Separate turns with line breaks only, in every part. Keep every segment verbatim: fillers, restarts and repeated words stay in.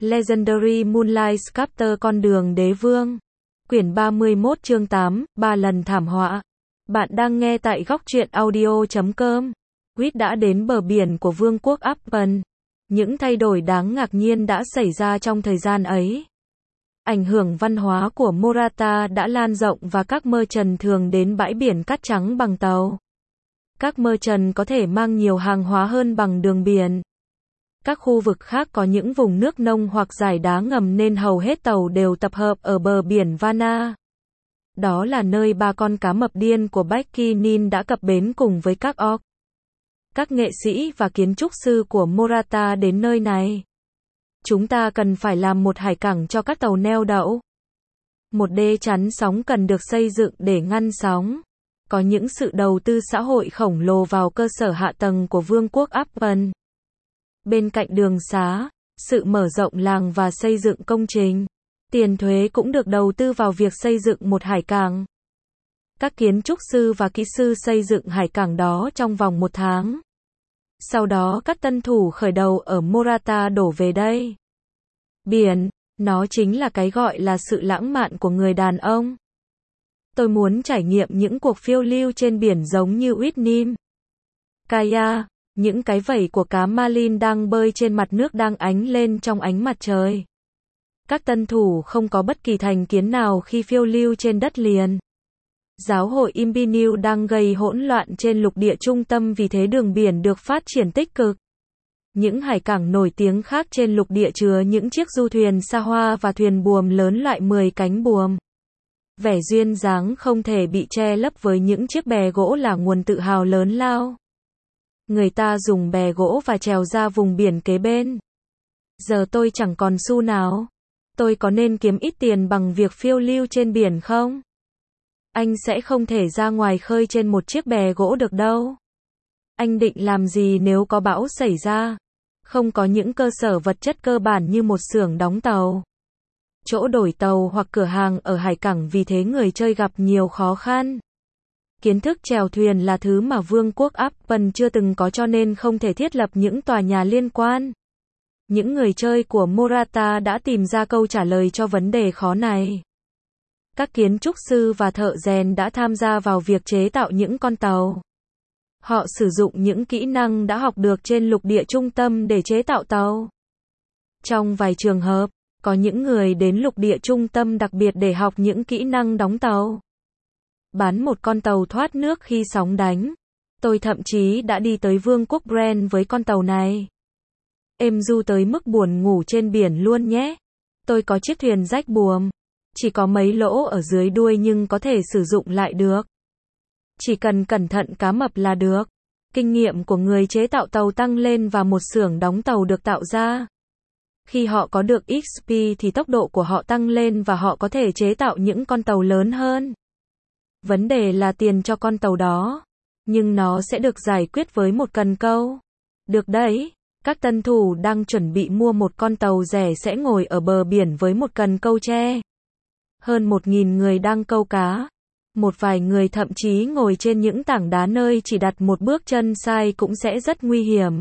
Legendary Moonlight Sculptor Con đường đế vương. Quyển ba mươi mốt chương tám, ba lần thảm họa. Bạn đang nghe tại góc truyện audio chấm com. Quýt đã đến bờ biển của vương quốc Appen. Những thay đổi đáng ngạc nhiên đã xảy ra trong thời gian ấy. Ảnh hưởng văn hóa của Morata đã lan rộng và các merchant thường đến bãi biển cát trắng bằng tàu. Các merchant có thể mang nhiều hàng hóa hơn bằng đường biển. Các khu vực khác có những vùng nước nông hoặc dải đá ngầm nên hầu hết tàu đều tập hợp ở bờ biển Varna. Đó là nơi ba con cá mập điên của Becky Nin đã cập bến cùng với các orc. Các nghệ sĩ và kiến trúc sư của Morata đến nơi này. Chúng ta cần phải làm một hải cảng cho các tàu neo đậu. Một đê chắn sóng cần được xây dựng để ngăn sóng. Có những sự đầu tư xã hội khổng lồ vào cơ sở hạ tầng của vương quốc Appen. Bên cạnh đường xá, sự mở rộng làng và xây dựng công trình, tiền thuế cũng được đầu tư vào việc xây dựng một hải cảng. Các kiến trúc sư và kỹ sư xây dựng hải cảng đó trong vòng một tháng. Sau đó các tân thủ khởi đầu ở Morata đổ về đây. Biển, nó chính là cái gọi là sự lãng mạn của người đàn ông. Tôi muốn trải nghiệm những cuộc phiêu lưu trên biển giống như Whitney. Kayak, những cái vẩy của cá marlin đang bơi trên mặt nước đang ánh lên trong ánh mặt trời. Các tân thủ không có bất kỳ thành kiến nào khi phiêu lưu trên đất liền. Giáo hội Imbinu đang gây hỗn loạn trên lục địa trung tâm vì thế đường biển được phát triển tích cực. Những hải cảng nổi tiếng khác trên lục địa chứa những chiếc du thuyền xa hoa và thuyền buồm lớn loại mười cánh buồm. Vẻ duyên dáng không thể bị che lấp với những chiếc bè gỗ là nguồn tự hào lớn lao. Người ta dùng bè gỗ và trèo ra vùng biển kế bên. Giờ tôi chẳng còn xu nào. Tôi có nên kiếm ít tiền bằng việc phiêu lưu trên biển không? Anh sẽ không thể ra ngoài khơi trên một chiếc bè gỗ được đâu. Anh định làm gì nếu có bão xảy ra? Không có những cơ sở vật chất cơ bản như một xưởng đóng tàu, chỗ đổi tàu hoặc cửa hàng ở hải cảng, vì thế người chơi gặp nhiều khó khăn. Kiến thức chèo thuyền là thứ mà vương quốc Appen chưa từng có cho nên không thể thiết lập những tòa nhà liên quan. Những người chơi của Morata đã tìm ra câu trả lời cho vấn đề khó này. Các kiến trúc sư và thợ rèn đã tham gia vào việc chế tạo những con tàu. Họ sử dụng những kỹ năng đã học được trên lục địa trung tâm để chế tạo tàu. Trong vài trường hợp, có những người đến lục địa trung tâm đặc biệt để học những kỹ năng đóng tàu. Bán một con tàu thoát nước khi sóng đánh. Tôi thậm chí đã đi tới vương quốc Brent với con tàu này. Êm du tới mức buồn ngủ trên biển luôn nhé. Tôi có chiếc thuyền rách buồm. Chỉ có mấy lỗ ở dưới đuôi nhưng có thể sử dụng lại được. Chỉ cần cẩn thận cá mập là được. Kinh nghiệm của người chế tạo tàu tăng lên và một xưởng đóng tàu được tạo ra. Khi họ có được ích pê thì tốc độ của họ tăng lên và họ có thể chế tạo những con tàu lớn hơn. Vấn đề là tiền cho con tàu đó. Nhưng nó sẽ được giải quyết với một cần câu. Được đấy, các tân thủ đang chuẩn bị mua một con tàu rẻ sẽ ngồi ở bờ biển với một cần câu tre. Hơn một nghìn người đang câu cá. Một vài người thậm chí ngồi trên những tảng đá nơi chỉ đặt một bước chân sai cũng sẽ rất nguy hiểm.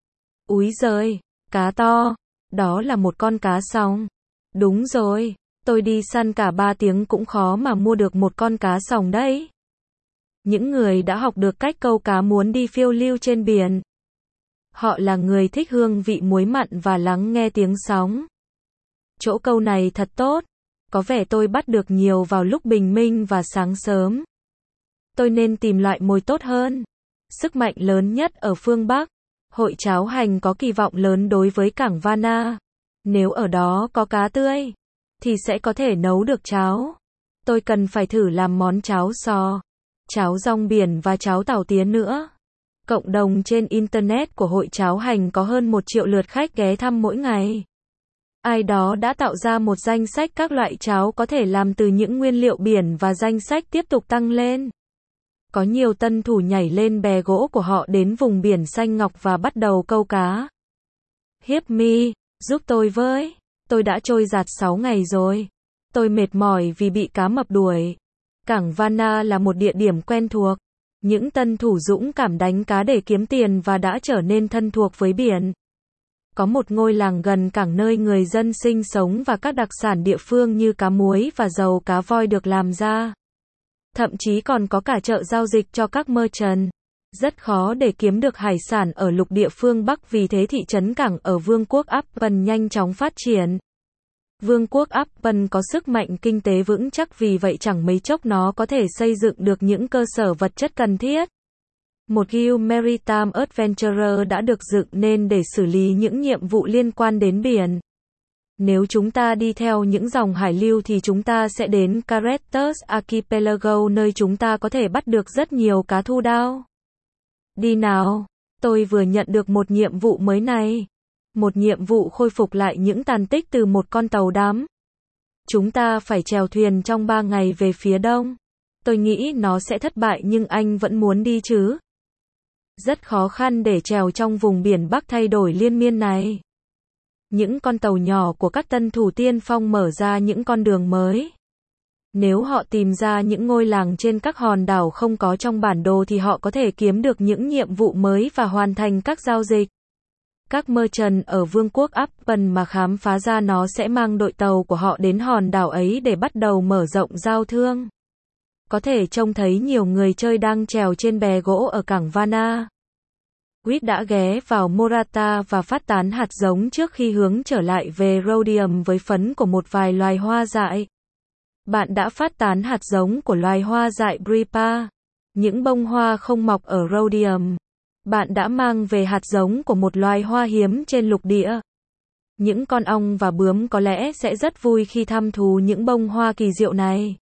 Úi giời, cá to. Đó là một con cá sòng. Đúng rồi, tôi đi săn cả ba tiếng cũng khó mà mua được một con cá sòng đấy. Những người đã học được cách câu cá muốn đi phiêu lưu trên biển. Họ là người thích hương vị muối mặn và lắng nghe tiếng sóng. Chỗ câu này thật tốt. Có vẻ tôi bắt được nhiều vào lúc bình minh và sáng sớm. Tôi nên tìm loại mồi tốt hơn. Sức mạnh lớn nhất ở phương Bắc. Hội cháo hành có kỳ vọng lớn đối với cảng Varna. Nếu ở đó có cá tươi, thì sẽ có thể nấu được cháo. Tôi cần phải thử làm món cháo sò, cháo rong biển và cháo tàu tía nữa. Cộng đồng trên Internet của hội cháo hành có hơn một triệu lượt khách ghé thăm mỗi ngày. Ai đó đã tạo ra một danh sách các loại cháo có thể làm từ những nguyên liệu biển và danh sách tiếp tục tăng lên. Có nhiều tân thủ nhảy lên bè gỗ của họ đến vùng biển xanh ngọc và bắt đầu câu cá. Hiếp mi, giúp tôi với. Tôi đã trôi giạt sáu ngày rồi. Tôi mệt mỏi vì bị cá mập đuổi. Cảng Varna là một địa điểm quen thuộc. Những tân thủ dũng cảm đánh cá để kiếm tiền và đã trở nên thân thuộc với biển. có một ngôi làng gần cảng nơi người dân sinh sống và các đặc sản địa phương như cá muối và dầu cá voi được làm ra. Thậm chí còn có cả chợ giao dịch cho các merchant. Rất khó để kiếm được hải sản ở lục địa phương Bắc, vì thế thị trấn cảng ở Vương quốc Upton nhanh chóng phát triển. Vương quốc Upton có sức mạnh kinh tế vững chắc, vì vậy chẳng mấy chốc nó có thể xây dựng được những cơ sở vật chất cần thiết. Một guild Maritime Adventurer đã được dựng nên để xử lý những nhiệm vụ liên quan đến biển. Nếu chúng ta đi theo những dòng hải lưu thì chúng ta sẽ đến Carretas Archipelago, nơi chúng ta có thể bắt được rất nhiều cá thu đao. Đi nào, tôi vừa nhận được một nhiệm vụ mới này. Một nhiệm vụ khôi phục lại những tàn tích từ một con tàu đắm. Chúng ta phải chèo thuyền trong ba ngày về phía đông. Tôi nghĩ nó sẽ thất bại, nhưng anh vẫn muốn đi chứ? Rất khó khăn để chèo trong vùng biển Bắc thay đổi liên miên này. Những con tàu nhỏ của các tân thủ tiên phong mở ra những con đường mới. Nếu họ tìm ra những ngôi làng trên các hòn đảo không có trong bản đồ thì họ có thể kiếm được những nhiệm vụ mới và hoàn thành các giao dịch. Các merchant ở Vương quốc Upton mà khám phá ra nó sẽ mang đội tàu của họ đến hòn đảo ấy để bắt đầu mở rộng giao thương. Có thể trông thấy nhiều người chơi đang chèo trên bè gỗ ở cảng Varna. Quýt đã ghé vào Morata và phát tán hạt giống trước khi hướng trở lại về Rhodium với phấn của một vài loài hoa dại. Bạn đã phát tán hạt giống của loài hoa dại Bripa. Những bông hoa không mọc ở Rhodium. Bạn đã mang về hạt giống của một loài hoa hiếm trên lục địa. Những con ong và bướm có lẽ sẽ rất vui khi thăm thú những bông hoa kỳ diệu này.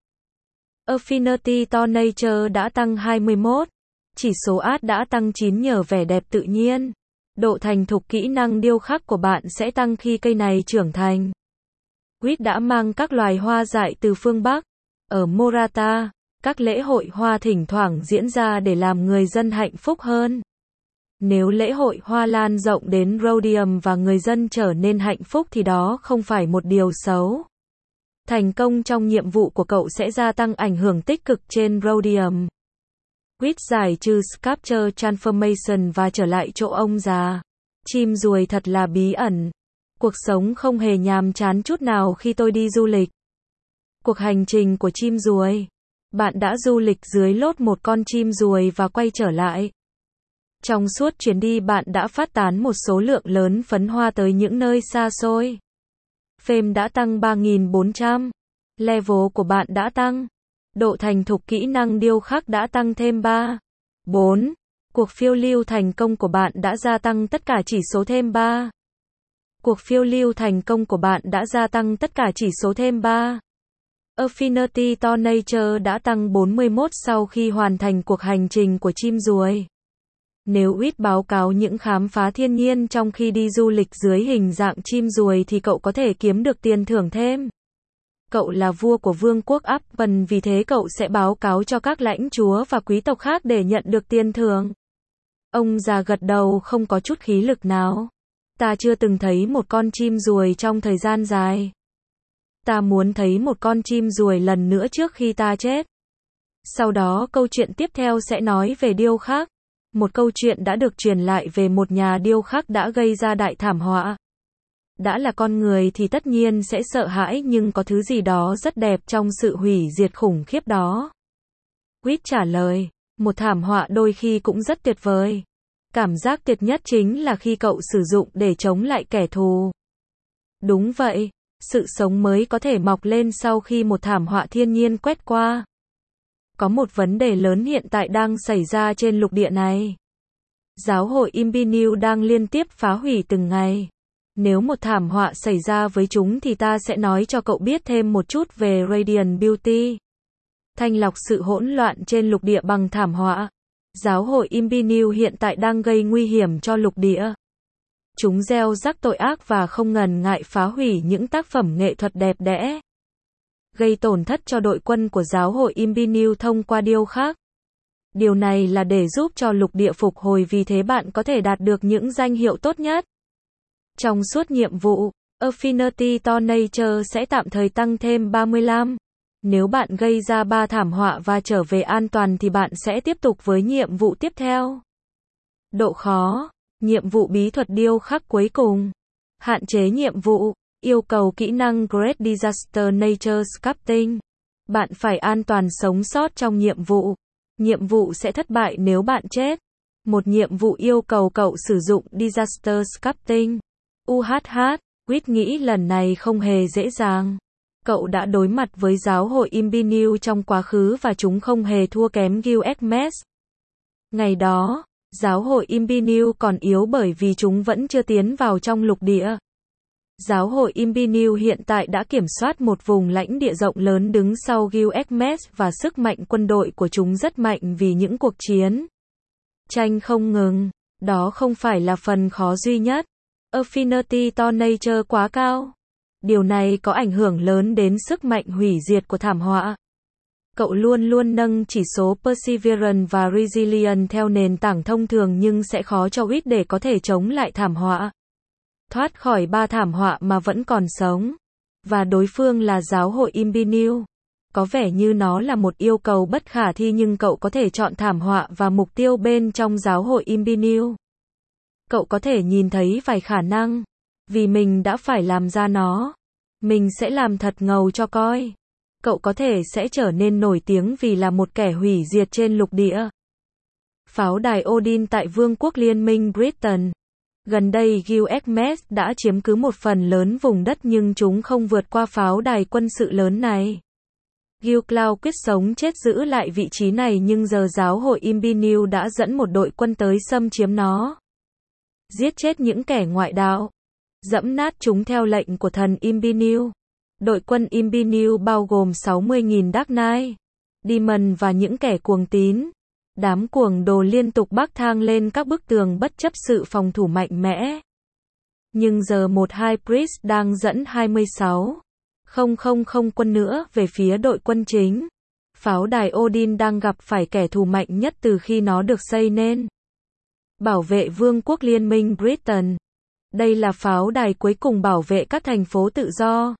Affinity to Nature đã tăng hai mươi mốt. Chỉ số át đã tăng chín nhờ vẻ đẹp tự nhiên. Độ thành thục kỹ năng điêu khắc của bạn sẽ tăng khi cây này trưởng thành. Quýt đã mang các loài hoa dại từ phương Bắc. Ở Morata, các lễ hội hoa thỉnh thoảng diễn ra để làm người dân hạnh phúc hơn. Nếu lễ hội hoa lan rộng đến Rhodium và người dân trở nên hạnh phúc thì đó không phải một điều xấu. Thành công trong nhiệm vụ của cậu sẽ gia tăng ảnh hưởng tích cực trên Rhodium. Quýt giải trừ Sculpture Transformation và trở lại chỗ ông già. Chim ruồi thật là bí ẩn. Cuộc sống không hề nhàm chán chút nào khi tôi đi du lịch. Cuộc hành trình của chim ruồi. Bạn đã du lịch dưới lốt một con chim ruồi và quay trở lại. Trong suốt chuyến đi bạn đã phát tán một số lượng lớn phấn hoa tới những nơi xa xôi. Fame đã tăng ba nghìn bốn trăm. Level của bạn đã tăng. Độ thành thục kỹ năng điêu khắc đã tăng thêm ba. bốn. Cuộc phiêu lưu thành công của bạn đã gia tăng tất cả chỉ số thêm ba. Cuộc phiêu lưu thành công của bạn đã gia tăng tất cả chỉ số thêm ba. Affinity to Nature đã tăng bốn mươi mốt sau khi hoàn thành cuộc hành trình của chim ruồi. Nếu Quýt báo cáo những khám phá thiên nhiên trong khi đi du lịch dưới hình dạng chim ruồi thì cậu có thể kiếm được tiền thưởng thêm. Cậu là vua của Vương quốc Upton, vì thế cậu sẽ báo cáo cho các lãnh chúa và quý tộc khác để nhận được tiền thưởng. Ông già gật đầu không có chút khí lực nào. Ta chưa từng thấy một con chim ruồi trong thời gian dài. Ta muốn thấy một con chim ruồi lần nữa trước khi ta chết. Sau đó câu chuyện tiếp theo sẽ nói về điêu khắc. Một câu chuyện đã được truyền lại về một nhà điêu khắc đã gây ra đại thảm họa. Đã là con người thì tất nhiên sẽ sợ hãi, nhưng có thứ gì đó rất đẹp trong sự hủy diệt khủng khiếp đó. Quýt trả lời, một thảm họa đôi khi cũng rất tuyệt vời. Cảm giác tuyệt nhất chính là khi cậu sử dụng để chống lại kẻ thù. Đúng vậy, sự sống mới có thể mọc lên sau khi một thảm họa thiên nhiên quét qua. Có một vấn đề lớn hiện tại đang xảy ra trên lục địa này. Giáo hội Imbiniu đang liên tiếp phá hủy từng ngày. Nếu một thảm họa xảy ra với chúng thì ta sẽ nói cho cậu biết thêm một chút về Radiant Beauty. Thanh lọc sự hỗn loạn trên lục địa bằng thảm họa. Giáo hội Imbiniu hiện tại đang gây nguy hiểm cho lục địa. Chúng gieo rắc tội ác và không ngần ngại phá hủy những tác phẩm nghệ thuật đẹp đẽ. Gây tổn thất cho đội quân của giáo hội Imbiniu thông qua điêu khắc. Điều này là để giúp cho lục địa phục hồi, vì thế bạn có thể đạt được những danh hiệu tốt nhất. Trong suốt nhiệm vụ, Affinity to Nature sẽ tạm thời tăng thêm ba mươi lăm. Nếu bạn gây ra ba thảm họa và trở về an toàn thì bạn sẽ tiếp tục với nhiệm vụ tiếp theo. Độ khó, nhiệm vụ bí thuật điêu khắc cuối cùng. Hạn chế nhiệm vụ. Yêu cầu kỹ năng Great Disaster Nature Sculpting. Bạn phải an toàn sống sót trong nhiệm vụ. Nhiệm vụ sẽ thất bại nếu bạn chết. Một nhiệm vụ yêu cầu cậu sử dụng Disaster Sculpting. u hát hát, Quýt nghĩ lần này không hề dễ dàng. Cậu đã đối mặt với giáo hội Imbinew trong quá khứ và chúng không hề thua kém Gilgamesh. Ngày đó, giáo hội Imbinew còn yếu bởi vì chúng vẫn chưa tiến vào trong lục địa. Giáo hội Imbinew hiện tại đã kiểm soát một vùng lãnh địa rộng lớn đứng sau Gilgamesh và sức mạnh quân đội của chúng rất mạnh vì những cuộc chiến tranh không ngừng. Đó không phải là phần khó duy nhất. Affinity to Nature quá cao. Điều này có ảnh hưởng lớn đến sức mạnh hủy diệt của thảm họa. Cậu luôn luôn nâng chỉ số Perseverance và Resilience theo nền tảng thông thường nhưng sẽ khó cho Quýt để có thể chống lại thảm họa. Thoát khỏi ba thảm họa mà vẫn còn sống. Và đối phương là giáo hội Imbinew. Có vẻ như nó là một yêu cầu bất khả thi nhưng cậu có thể chọn thảm họa và mục tiêu bên trong giáo hội Imbinew. Cậu có thể nhìn thấy vài khả năng. Vì mình đã phải làm ra nó. Mình sẽ làm thật ngầu cho coi. Cậu có thể sẽ trở nên nổi tiếng vì là một kẻ hủy diệt trên lục địa. Pháo đài Odin tại Vương quốc Liên minh Britain. Gần đây Gilgamesh đã chiếm cứ một phần lớn vùng đất nhưng chúng không vượt qua pháo đài quân sự lớn này. Gilcloud quyết sống chết giữ lại vị trí này nhưng giờ giáo hội Imbinew đã dẫn một đội quân tới xâm chiếm nó. Giết chết những kẻ ngoại đạo. Dẫm nát chúng theo lệnh của thần Imbinew. Đội quân Imbinew bao gồm sáu mươi nghìn Dark Knight, Demon và những kẻ cuồng tín. Đám cuồng đồ liên tục bắc thang lên các bức tường bất chấp sự phòng thủ mạnh mẽ. Nhưng giờ một High Priest đang dẫn hai mươi sáu nghìn quân nữa về phía đội quân chính. Pháo đài Odin đang gặp phải kẻ thù mạnh nhất từ khi nó được xây nên. Bảo vệ Vương quốc Liên minh Britain. Đây là pháo đài cuối cùng bảo vệ các thành phố tự do.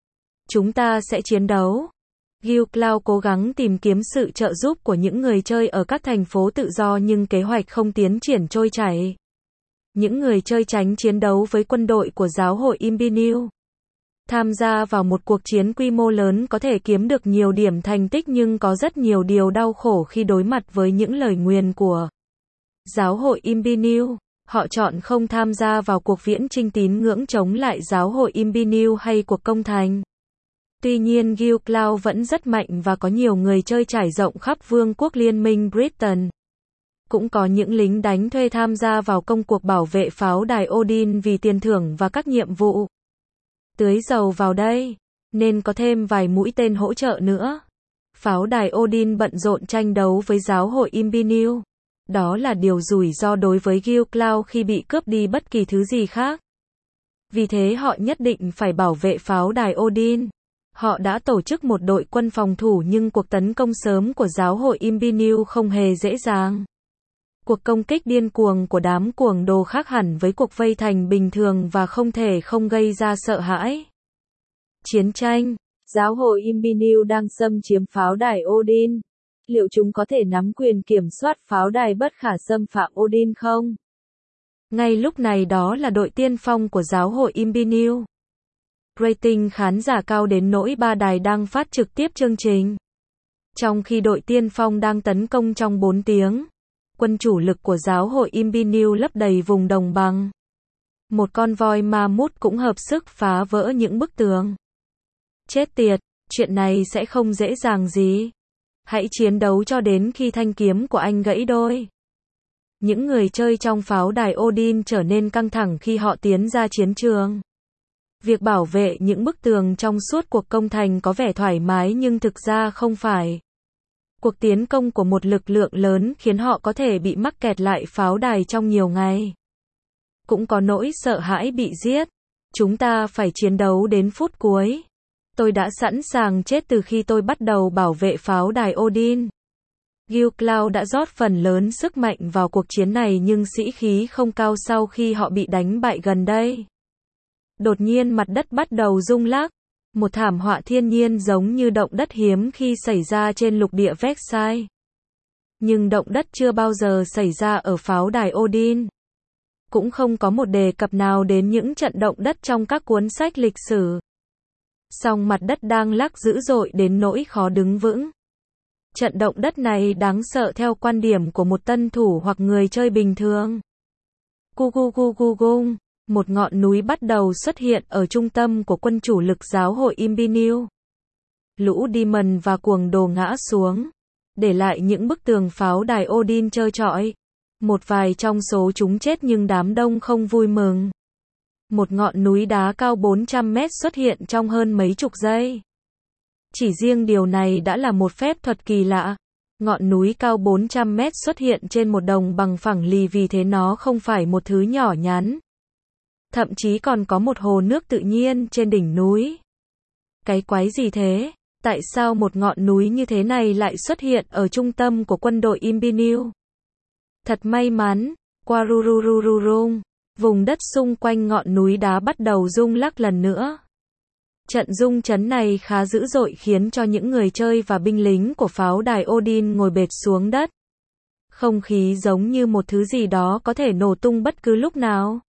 Chúng ta sẽ chiến đấu. Gilcloud cố gắng tìm kiếm sự trợ giúp của những người chơi ở các thành phố tự do nhưng kế hoạch không tiến triển trôi chảy. Những người chơi tránh chiến đấu với quân đội của giáo hội Imbinew. Tham gia vào một cuộc chiến quy mô lớn có thể kiếm được nhiều điểm thành tích nhưng có rất nhiều điều đau khổ khi đối mặt với những lời nguyền của giáo hội Imbinew. Họ chọn không tham gia vào cuộc viễn chinh tín ngưỡng chống lại giáo hội Imbinew hay cuộc công thành. Tuy nhiên Gilcloud vẫn rất mạnh và có nhiều người chơi trải rộng khắp Vương quốc Liên minh Britain. Cũng có những lính đánh thuê tham gia vào công cuộc bảo vệ pháo đài Odin vì tiền thưởng và các nhiệm vụ. Tưới dầu vào đây, nên có thêm vài mũi tên hỗ trợ nữa. Pháo đài Odin bận rộn tranh đấu với giáo hội Imbinew. Đó là điều rủi ro đối với Gilcloud khi bị cướp đi bất kỳ thứ gì khác. Vì thế họ nhất định phải bảo vệ pháo đài Odin. Họ đã tổ chức một đội quân phòng thủ nhưng cuộc tấn công sớm của giáo hội Imbinew không hề dễ dàng. Cuộc công kích điên cuồng của đám cuồng đồ khác hẳn với cuộc vây thành bình thường và không thể không gây ra sợ hãi. Chiến tranh. Giáo hội Imbinew đang xâm chiếm pháo đài Odin. Liệu chúng có thể nắm quyền kiểm soát pháo đài bất khả xâm phạm Odin không? Ngay lúc này đó là đội tiên phong của giáo hội Imbinew. Rating khán giả cao đến nỗi ba đài đang phát trực tiếp chương trình. Trong khi đội tiên phong đang tấn công trong bốn tiếng, quân chủ lực của giáo hội Imbinew lấp đầy vùng đồng bằng. Một con voi ma mút cũng hợp sức phá vỡ những bức tường. Chết tiệt, chuyện này sẽ không dễ dàng gì. Hãy chiến đấu cho đến khi thanh kiếm của anh gãy đôi. Những người chơi trong pháo đài Odin trở nên căng thẳng khi họ tiến ra chiến trường. Việc bảo vệ những bức tường trong suốt cuộc công thành có vẻ thoải mái nhưng thực ra không phải. Cuộc tiến công của một lực lượng lớn khiến họ có thể bị mắc kẹt lại pháo đài trong nhiều ngày. Cũng có nỗi sợ hãi bị giết. Chúng ta phải chiến đấu đến phút cuối. Tôi đã sẵn sàng chết từ khi tôi bắt đầu bảo vệ pháo đài Odin. Gilcloud đã rót phần lớn sức mạnh vào cuộc chiến này nhưng sĩ khí không cao sau khi họ bị đánh bại gần đây. Đột nhiên mặt đất bắt đầu rung lắc. Một thảm họa thiên nhiên giống như động đất hiếm khi xảy ra trên lục địa Versailles. Nhưng động đất chưa bao giờ xảy ra ở pháo đài Odin. cũng không có một đề cập nào đến những trận động đất trong các cuốn sách lịch sử. Song mặt đất đang lắc dữ dội đến nỗi khó đứng vững. Trận động đất này đáng sợ theo quan điểm của một tân thủ hoặc người chơi bình thường. Gu gu gu gu gung, một ngọn núi bắt đầu xuất hiện ở trung tâm của quân chủ lực giáo hội Imbinew. Lũ Demon và cuồng đồ ngã xuống, để lại những bức tường pháo đài Odin trơ trọi. Một vài trong số chúng chết nhưng đám đông không vui mừng. Một ngọn núi đá cao bốn trăm mét xuất hiện trong hơn mấy chục giây. Chỉ riêng điều này đã là một phép thuật kỳ lạ. Ngọn núi cao bốn trăm mét xuất hiện trên một đồng bằng phẳng lì, vì thế nó không phải một thứ nhỏ nhắn. Thậm chí còn có một hồ nước tự nhiên trên đỉnh núi. Cái quái gì thế? Tại sao một ngọn núi như thế này lại xuất hiện ở trung tâm của quân đội Imbinew? Thật may mắn, Quarururururung, vùng đất xung quanh ngọn núi đá bắt đầu rung lắc lần nữa. Trận rung chấn này khá dữ dội khiến cho những người chơi và binh lính của pháo đài Odin ngồi bệt xuống đất. Không khí giống như một thứ gì đó có thể nổ tung bất cứ lúc nào.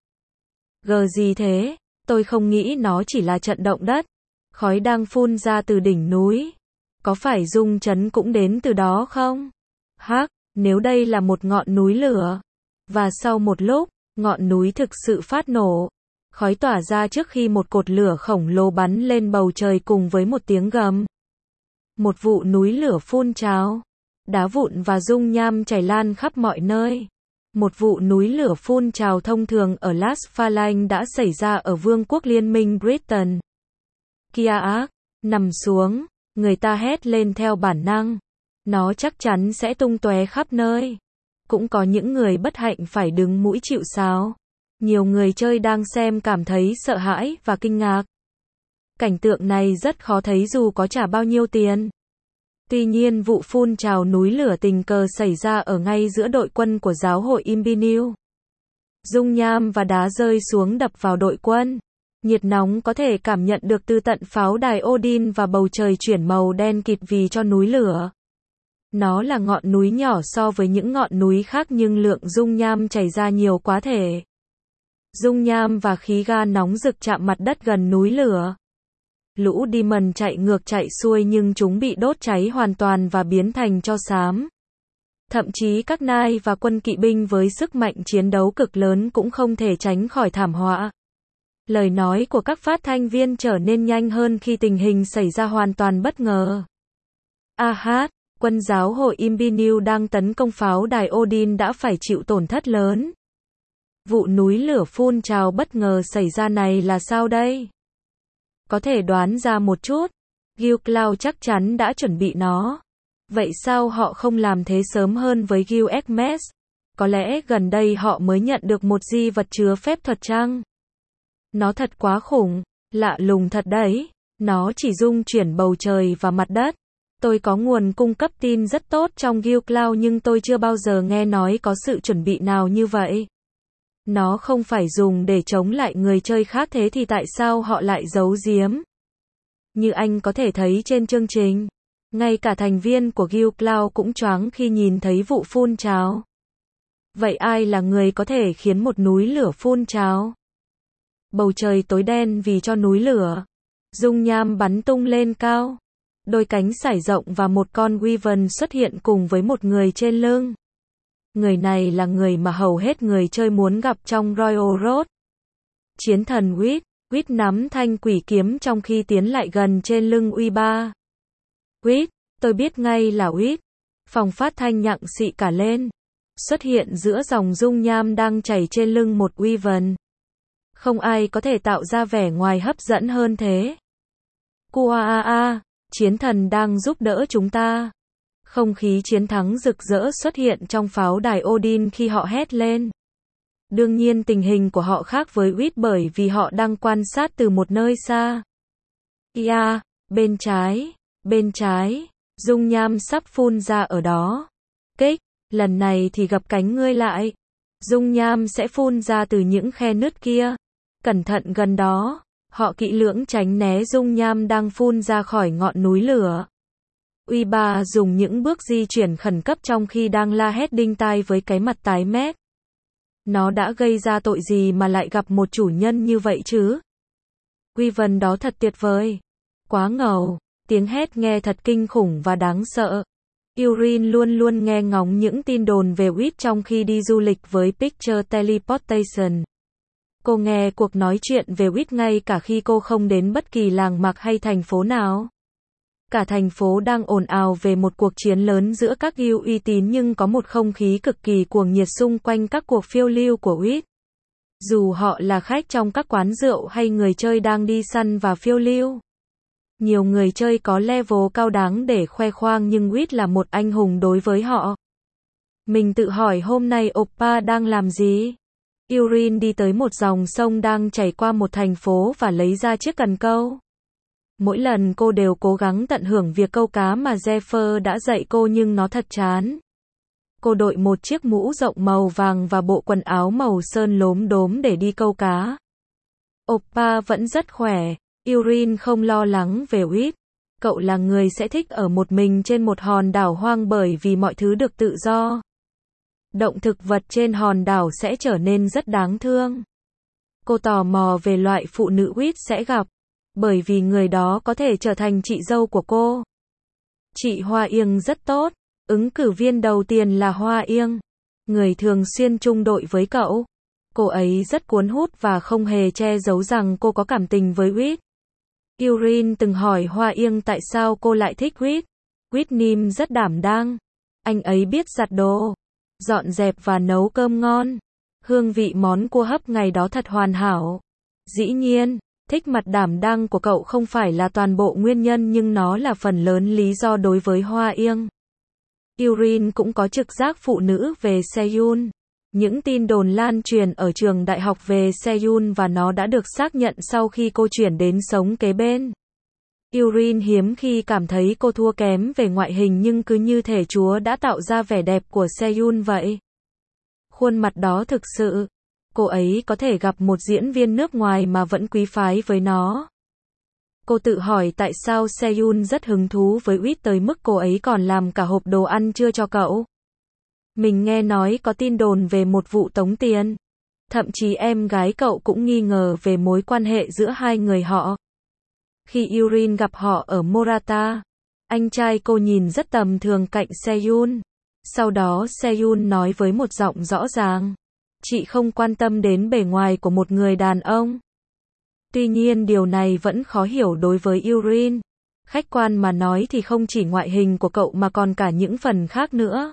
Gờ gì thế? Tôi không nghĩ nó chỉ là trận động đất. Khói đang phun ra từ đỉnh núi. Có phải rung chấn cũng đến từ đó không? Hắc, nếu đây là một ngọn núi lửa. Và sau một lúc, ngọn núi thực sự phát nổ. Khói tỏa ra trước khi một cột lửa khổng lồ bắn lên bầu trời cùng với một tiếng gầm. Một vụ núi lửa phun trào. Đá vụn và dung nham chảy lan khắp mọi nơi. Một vụ núi lửa phun trào thông thường ở Las Phalanx đã xảy ra ở Vương quốc Liên minh Britain. Kia ác, nằm xuống, người ta hét lên theo bản năng. Nó chắc chắn sẽ tung tóe khắp nơi. Cũng có những người bất hạnh phải đứng mũi chịu sào. Nhiều người chơi đang xem cảm thấy sợ hãi và kinh ngạc. Cảnh tượng này rất khó thấy dù có trả bao nhiêu tiền. Tuy nhiên vụ phun trào núi lửa tình cờ xảy ra ở ngay giữa đội quân của giáo hội Imbinew. Dung nham và đá rơi xuống đập vào đội quân. Nhiệt nóng có thể cảm nhận được từ tận pháo đài Odin và bầu trời chuyển màu đen kịt vì cho núi lửa. Nó là ngọn núi nhỏ so với những ngọn núi khác nhưng lượng dung nham chảy ra nhiều quá thể. Dung nham và khí ga nóng rực chạm mặt đất gần núi lửa. Lũ Demon chạy ngược chạy xuôi nhưng chúng bị đốt cháy hoàn toàn và biến thành tro xám. Thậm chí các nai và quân kỵ binh với sức mạnh chiến đấu cực lớn cũng không thể tránh khỏi thảm họa. Lời nói của các phát thanh viên trở nên nhanh hơn khi tình hình xảy ra hoàn toàn bất ngờ. A hát, quân giáo hội Imbinew đang tấn công pháo đài Odin đã phải chịu tổn thất lớn. Vụ núi lửa phun trào bất ngờ xảy ra này là sao đây? Có thể đoán ra một chút. Guild chắc chắn đã chuẩn bị nó. Vậy sao họ không làm thế sớm hơn với Guild Xmas? Có lẽ gần đây họ mới nhận được một di vật chứa phép thuật chăng? Nó thật quá khủng, lạ lùng thật đấy. Nó chỉ rung chuyển bầu trời và mặt đất. Tôi có nguồn cung cấp tin rất tốt trong Guild Cloud nhưng tôi chưa bao giờ nghe nói có sự chuẩn bị nào như vậy. Nó không phải dùng để chống lại người chơi khác, thế thì tại sao họ lại giấu giếm? Như anh có thể thấy trên chương trình, ngay cả thành viên của Guild Cloud cũng choáng khi nhìn thấy vụ phun trào. Vậy ai là người có thể khiến một núi lửa phun trào? Bầu trời tối đen vì cho núi lửa. Dung nham bắn tung lên cao. Đôi cánh sải rộng và một con Wyvern xuất hiện cùng với một người trên lưng. Người này là người mà hầu hết người chơi muốn gặp trong Royal Road. Chiến thần Wit, Wit nắm thanh quỷ kiếm trong khi tiến lại gần trên lưng uy ba. Wit, tôi biết ngay là Wit. Phòng phát thanh nhặng xị cả lên. Xuất hiện giữa dòng dung nham đang chảy trên lưng một Wyvern. Không ai có thể tạo ra vẻ ngoài hấp dẫn hơn thế. Kuaa, chiến thần đang giúp đỡ chúng ta. Không khí chiến thắng rực rỡ xuất hiện trong pháo đài Odin khi họ hét lên. Đương nhiên tình hình của họ khác với Wit bởi vì họ đang quan sát từ một nơi xa. Ia, bên trái, bên trái, dung nham sắp phun ra ở đó. Kích, lần này thì gập cánh ngươi lại. Dung nham sẽ phun ra từ những khe nứt kia. Cẩn thận gần đó, họ kỹ lưỡng tránh né dung nham đang phun ra khỏi ngọn núi lửa. uy ba dùng những bước di chuyển khẩn cấp trong khi đang la hét đinh tai với cái mặt tái mét. Nó đã gây ra tội gì mà lại gặp một chủ nhân như vậy chứ? Wyvern đó thật tuyệt vời. Quá ngầu. Tiếng hét nghe thật kinh khủng và đáng sợ. Irene luôn luôn nghe ngóng những tin đồn về Whit trong khi đi du lịch với Picture Teleportation. Cô nghe cuộc nói chuyện về Whit ngay cả khi cô không đến bất kỳ làng mạc hay thành phố nào. Cả thành phố đang ồn ào về một cuộc chiến lớn giữa các guild uy tín nhưng có một không khí cực kỳ cuồng nhiệt xung quanh các cuộc phiêu lưu của Whit. Dù họ là khách trong các quán rượu hay người chơi đang đi săn và phiêu lưu. Nhiều người chơi có level cao đáng để khoe khoang nhưng Whit là một anh hùng đối với họ. Mình tự hỏi hôm nay Oppa đang làm gì? Irene đi tới một dòng sông đang chảy qua một thành phố và lấy ra chiếc cần câu. Mỗi lần cô đều cố gắng tận hưởng việc câu cá mà Zephyr đã dạy cô nhưng nó thật chán. Cô đội một chiếc mũ rộng màu vàng và bộ quần áo màu sơn lốm đốm để đi câu cá. Oppa vẫn rất khỏe. Irene không lo lắng về Whit. Cậu là người sẽ thích ở một mình trên một hòn đảo hoang bởi vì mọi thứ được tự do. Động thực vật trên hòn đảo sẽ trở nên rất đáng thương. Cô tò mò về loại phụ nữ Whit sẽ gặp. Bởi vì người đó có thể trở thành chị dâu của cô. Chị Hoa Yên rất tốt. Ứng cử viên đầu tiên là Hoa Yên. Người thường xuyên chung đội với cậu. Cô ấy rất cuốn hút và không hề che giấu rằng cô có cảm tình với Whit. Irene từng hỏi Hoa Yên tại sao cô lại thích Whit. Whit Nim rất đảm đang. Anh ấy biết giặt đồ, dọn dẹp và nấu cơm ngon. Hương vị món cua hấp ngày đó thật hoàn hảo. Dĩ nhiên, thích mặt đảm đang của cậu không phải là toàn bộ nguyên nhân nhưng nó là phần lớn lý do đối với Hoa Yên. Irene cũng có trực giác phụ nữ về Seoul. Những tin đồn lan truyền ở trường đại học về Seoul và nó đã được xác nhận sau khi cô chuyển đến sống kế bên. Irene hiếm khi cảm thấy cô thua kém về ngoại hình nhưng cứ như thể Chúa đã tạo ra vẻ đẹp của Seoul vậy. Khuôn mặt đó thực sự. Cô ấy có thể gặp một diễn viên nước ngoài mà vẫn quý phái với nó. Cô tự hỏi tại sao Seoul rất hứng thú với Whit tới mức cô ấy còn làm cả hộp đồ ăn trưa cho cậu. Mình nghe nói có tin đồn về một vụ tống tiền. Thậm chí em gái cậu cũng nghi ngờ về mối quan hệ giữa hai người họ. Khi Irene gặp họ ở Morata, anh trai cô nhìn rất tầm thường cạnh Seoul. Sau đó Seoul nói với một giọng rõ ràng. Chị không quan tâm đến bề ngoài của một người đàn ông. Tuy nhiên điều này vẫn khó hiểu đối với Irene. Khách quan mà nói thì không chỉ ngoại hình của cậu mà còn cả những phần khác nữa.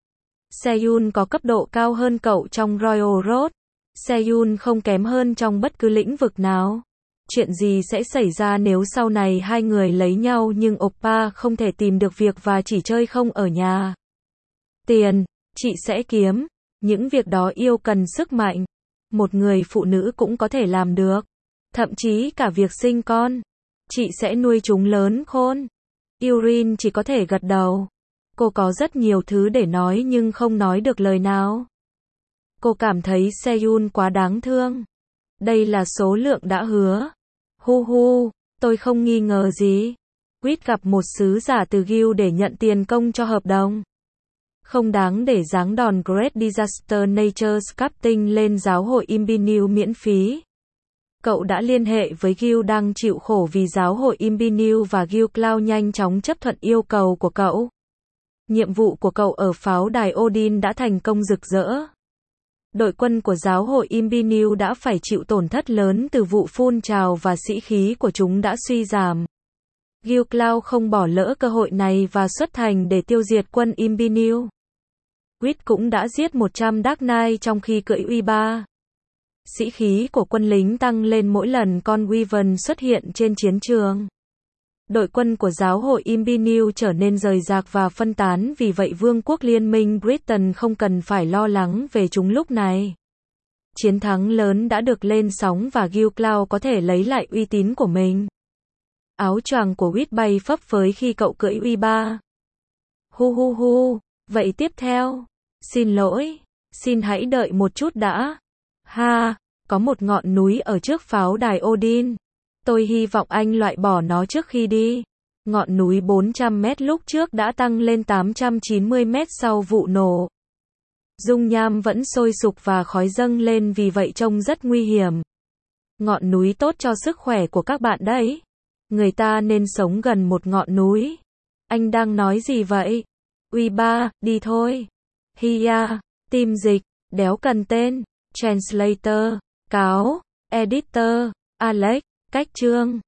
Seoul có cấp độ cao hơn cậu trong Royal Road. Seoul không kém hơn trong bất cứ lĩnh vực nào. Chuyện gì sẽ xảy ra nếu sau này hai người lấy nhau nhưng Oppa không thể tìm được việc và chỉ chơi không ở nhà? Tiền, chị sẽ kiếm. Những việc đó yêu cần sức mạnh. Một người phụ nữ cũng có thể làm được. Thậm chí cả việc sinh con. Chị sẽ nuôi chúng lớn khôn. Irene chỉ có thể gật đầu. Cô có rất nhiều thứ để nói nhưng không nói được lời nào. Cô cảm thấy Seoul quá đáng thương. Đây là số lượng đã hứa. Hu hu, tôi không nghi ngờ gì. Whit gặp một sứ giả từ guild để nhận tiền công cho hợp đồng. Không đáng để giáng đòn Great Disaster Nature's Captain lên giáo hội Imbinew miễn phí. Cậu đã liên hệ với guild đang chịu khổ vì giáo hội Imbinew và guild Cloud nhanh chóng chấp thuận yêu cầu của cậu. Nhiệm vụ của cậu ở pháo đài Odin đã thành công rực rỡ. Đội quân của giáo hội Imbinew đã phải chịu tổn thất lớn từ vụ phun trào và sĩ khí của chúng đã suy giảm. Guild Cloud không bỏ lỡ cơ hội này và xuất thành để tiêu diệt quân Imbinew. Whit cũng đã giết một trăm Dark Knight trong khi cưỡi uy ba. Sĩ khí của quân lính tăng lên mỗi lần con Wyvern xuất hiện trên chiến trường. Đội quân của giáo hội Imbinew trở nên rời rạc và phân tán vì vậy Vương quốc Liên minh Britain không cần phải lo lắng về chúng lúc này. Chiến thắng lớn đã được lên sóng và Guild Cloud có thể lấy lại uy tín của mình. Áo choàng của Whit bay phấp phới khi cậu cưỡi uy ba. Hu hu hu, vậy tiếp theo. Xin lỗi, xin hãy đợi một chút đã. Ha, có một ngọn núi ở trước pháo đài Odin. Tôi hy vọng anh loại bỏ nó trước khi đi. Ngọn núi bốn trăm mét lúc trước đã tăng lên tám trăm chín mươi mét sau vụ nổ. Dung nham vẫn sôi sục và khói dâng lên vì vậy trông rất nguy hiểm. Ngọn núi tốt cho sức khỏe của các bạn đấy. Người ta nên sống gần một ngọn núi. Anh đang nói gì vậy? Uy ba, đi thôi. Hiya, team dịch, đéo cần tên. Translator, cáo, editor, Alex, cách chương.